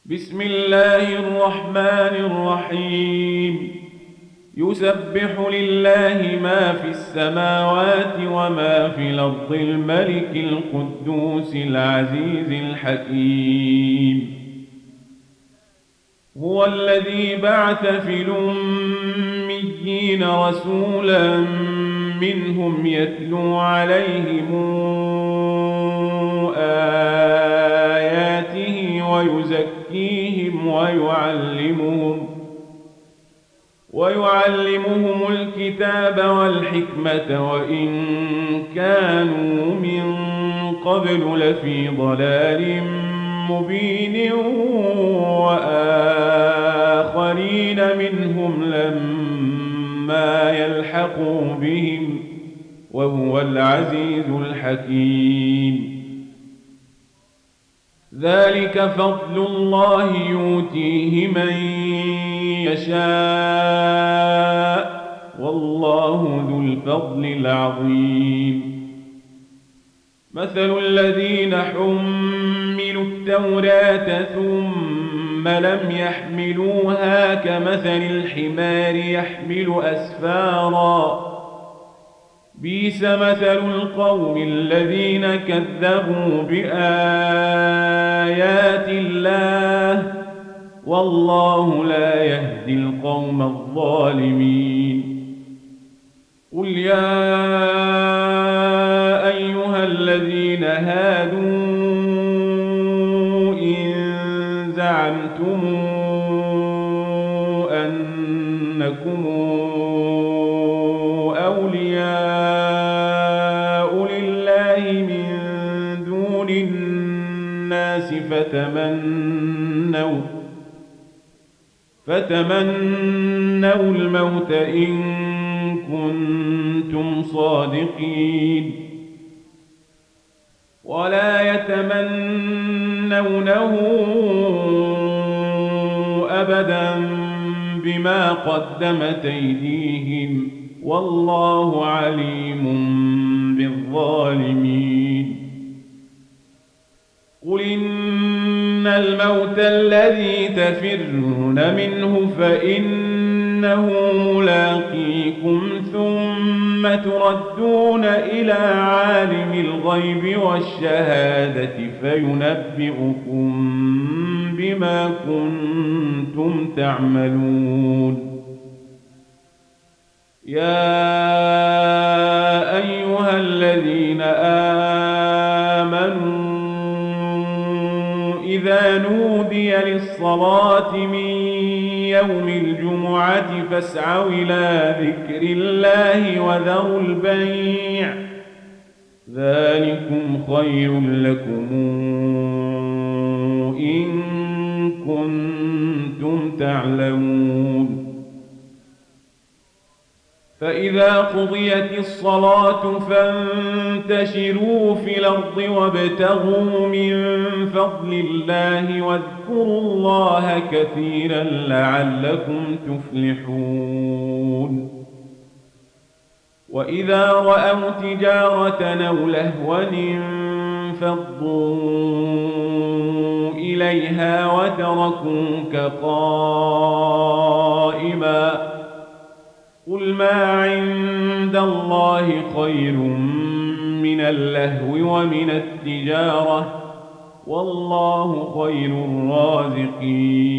بسم الله الرحمن الرحيم يسبح لله ما في السماوات وما في الأرض الملك القدوس العزيز الحكيم هو الذي بعث في الأميين رسولا منهم يتلو عليهم آياته ويزكيهم ويعلمهم الكتاب والحكمة وإن كانوا من قبل لفي ضلال مبين وآخرين منهم لما يلحقوا بهم وهو العزيز الحكيم ذلك فضل الله يؤتيه من يشاء والله ذو الفضل العظيم مثل الذين حملوا التوراة ثم لم يحملوها كمثل الحمار يحمل أسفارا بئس مثل القوم الذين كذبوا بآيات الله والله لا يهدي القوم الظالمين قل يا أيها الذين هادوا إن زعمتم أنكم أولياء لله من دون الناس فتمنوا الموت إن كنتم صادقين ولا يتمنونه أبدا بما قدمت أيديهم والله عليم بالظالمين قل إن الموت الذي تفرون منه فإنه ملاقيكم ثم تردون إلى عالم الغيب والشهادة فينبئكم بما كنتم تعملون يا أيها الذين آمنوا إذا نودي للصلاة من يوم الجمعة فاسعوا إلى ذكر الله وذروا البيع ذلكم خير لكم إن كنتم تعلمون فإذا قضيت الصلاة فانتشروا في الأرض وابتغوا من فضل الله واذكروا الله كثيرا لعلكم تفلحون وإذا رأوا تجارة أو لهوا انفضوا إليها وتركوك قائما قل ما عند الله خير من اللهو ومن التجارة والله خير الرازقين